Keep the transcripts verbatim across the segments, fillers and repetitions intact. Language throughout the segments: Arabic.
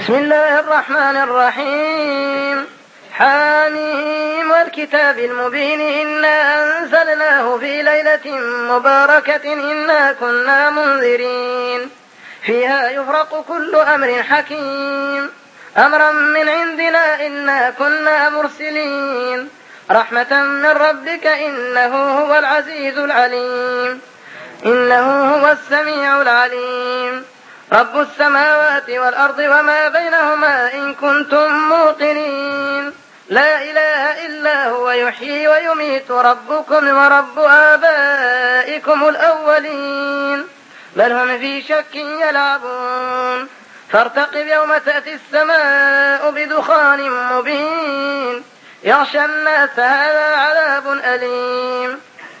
بسم الله الرحمن الرحيم. حاميم والكتاب المبين إنا أنزلناه في ليلة مباركة إنا كنا منذرين فيها يفرق كل أمر حكيم أمرا من عندنا إنا كنا مرسلين رحمة من ربك إنه هو العزيز العليم إنه هو السميع العليم رب السماوات والأرض وما بينهما إن كنتم موقنين لا إله إلا هو يحيي ويميت ربكم ورب آبائكم الأولين بل هم في شك يلعبون فارتقب يوم تأتي السماء بدخان مبين يغشى الناس هذا عذاب أليم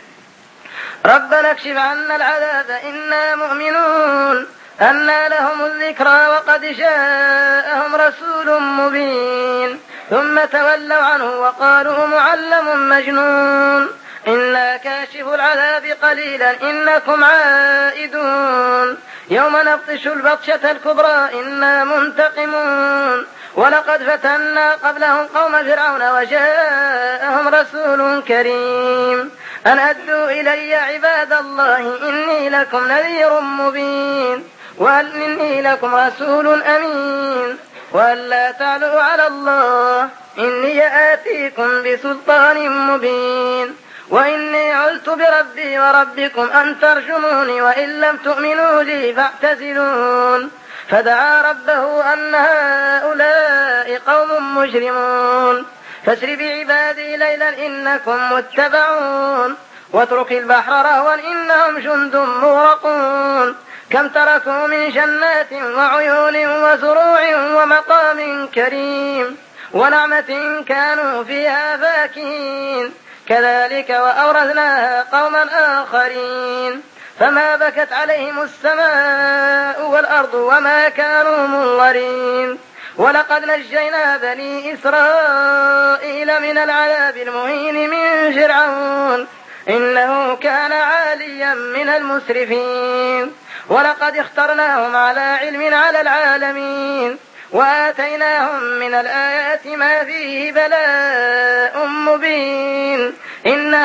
ربنا اكشف عنا العذاب إنا مؤمنون أنى لهم الذكرى وقد جاءهم رسول مبين ثم تولوا عنه وقالوا معلم مجنون إنا كاشف العذاب قليلا إنكم عائدون يوم نبطش البطشة الكبرى إنا منتقمون ولقد فتنا قبلهم قوم فرعون وجاءهم رسول كريم أن أدوا إلي عباد الله إني لكم نذير مبين وأن إني لكم رسول أمين وأن لا تعلوا على الله إني آتيكم بسلطان مبين وإني عذت بربي وربكم أن ترجموني وإن لم تؤمنوا لي فاعتزلون فدعا ربه أن هؤلاء قوم مجرمون فاسر بعبادي ليلا إنكم متبعون واترك البحر رهوا إنهم جند مغرقون كم تركوا من جنات وعيون وزروع ومقام كريم ونعمة كانوا فيها فاكهين كذلك وأورثناها قوما آخرين فما بكت عليهم السماء والأرض وما كانوا منظرين ولقد نجينا بني إسرائيل من العذاب المهين من فرعون إنه كان عاليا من المسرفين ولقد اخترناهم على علم على العالمين وآتيناهم من الآيات ما فيه بلاء مبين إن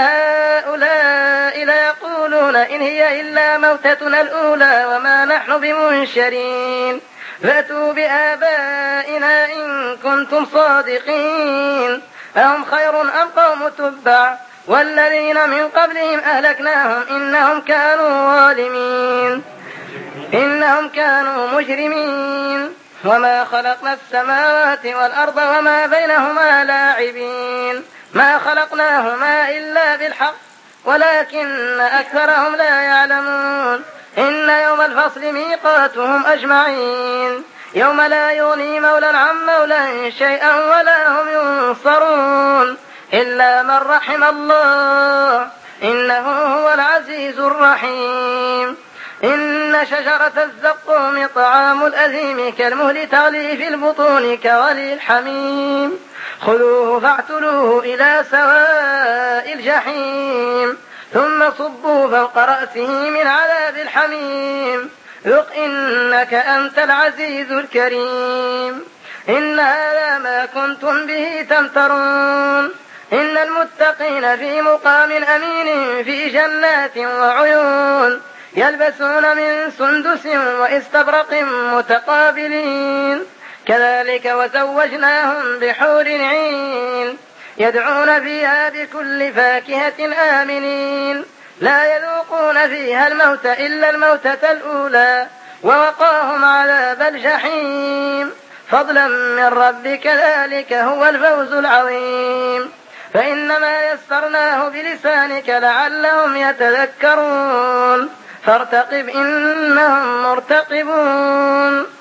هؤلاء ليقولون إن هي إلا موتتنا الأولى وما نحن بمنشرين فأتوا بآبائنا إن كنتم صادقين أهم خير أم قوم تبع والذين من قبلهم أهلكناهم إنهم كانوا ظالمين إنهم كانوا مجرمين وما خلقنا السماوات والأرض وما بينهما لاعبين ما خلقناهما إلا بالحق ولكن أكثرهم لا يعلمون إن يوم الفصل ميقاتهم أجمعين يوم لا يغني مولى عن مولى شيئا ولا هم ينصرون إلا من رحم الله إنه هو العزيز الرحيم إن شجرة الزقوم طعام الأثيم كالمهل تغلي في البطون كغلي الحميم خذوه فاعتلوه إلى سواء الجحيم ثم صبوا فوق رأسه من عذاب الحميم ذق إنك أنت العزيز الكريم إن هذا ما كنتم به تمترون إن المتقين في مقام أمين في جنات وعيون يلبسون من سندس واستبرق متقابلين كذلك وزوجناهم بحور عين يدعون فيها بكل فاكهة آمنين لا يذوقون فيها الموت إلا الموتة الأولى ووقاهم عذاب الجحيم فضلا من ربك ذلك هو الفوز العظيم فإنما يسرناه بلسانك لعلهم يتذكرون فارتقب إنهم مرتقبون